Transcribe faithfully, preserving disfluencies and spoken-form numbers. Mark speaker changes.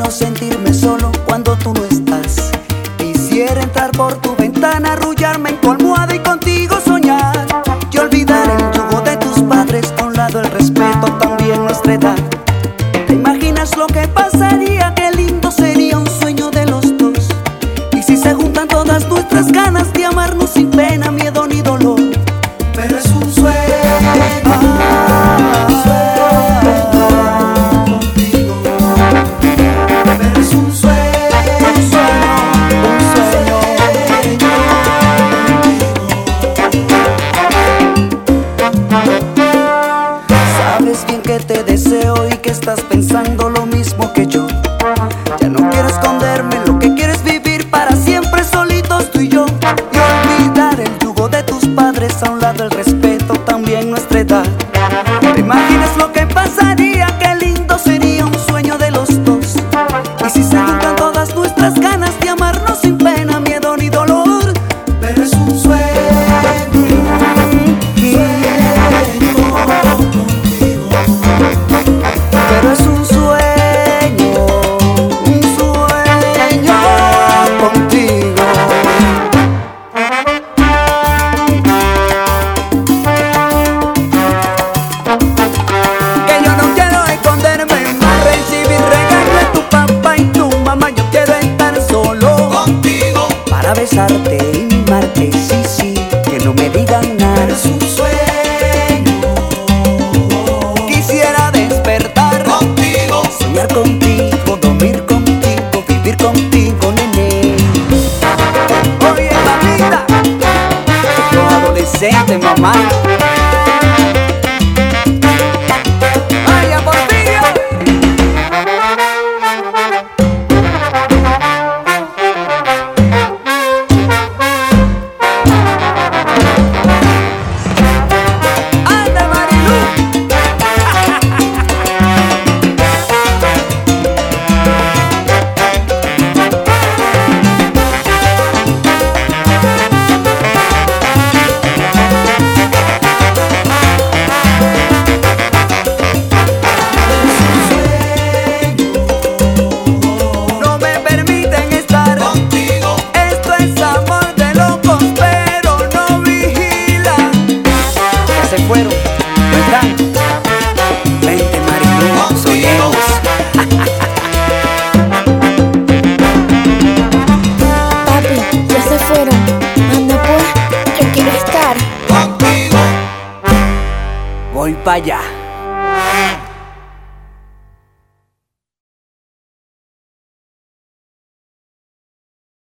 Speaker 1: no sentirme solo cuando tú no estás. Quisiera entrar por tu ventana, arrullarme en tu almohada y contigo soñar, y olvidar el yugo de tus padres, a un lado el respeto, también nuestra edad. ¿Te imaginas lo que pasaría? Qué lindo sería un sueño de los dos. Y si se juntan todas nuestras ganas de amarnos sin pena, miedo ni dolor. Pero es un sueño, ah, un sueño contigo. Pero es un sueño, un sueño, un sueño contigo. Sabes bien que te deseo y que estás pensando lo mismo que yo. Ya no quiero esconderme, lo que quieres vivir para siempre solitos tú y yo, y olvidar el yugo de tus padres, a un lado el respeto, también nuestra edad. ¿Te imaginas lo que pasaría? Qué lindo sería un sueño de los dos. Y si se juntan todas nuestras ganas de amarnos sin pena, miedo ni dolor. Pero es un sueño, pero es un sueño, un sueño contigo. Que yo no quiero esconderme más, recibir regaño de tu papá y tu mamá. Yo quiero estar solo contigo para besarte y mimarte, sí, sí, que no me digan nada. Pero es un sueño. Quisiera despertar contigo, soñar contigo, dormir contigo, vivir contigo, nene. Oye, mamita, yo adolescente, mamá. Vaya por ti. Anda, Marilu. No me permiten estar contigo. Esto es amor de locos, pero no vigilan. Ya se fueron, no están. Vente, Marilu, soñemos.
Speaker 2: Papi, ya se fueron. Anda pues, yo quiero estar
Speaker 1: Voy para allá.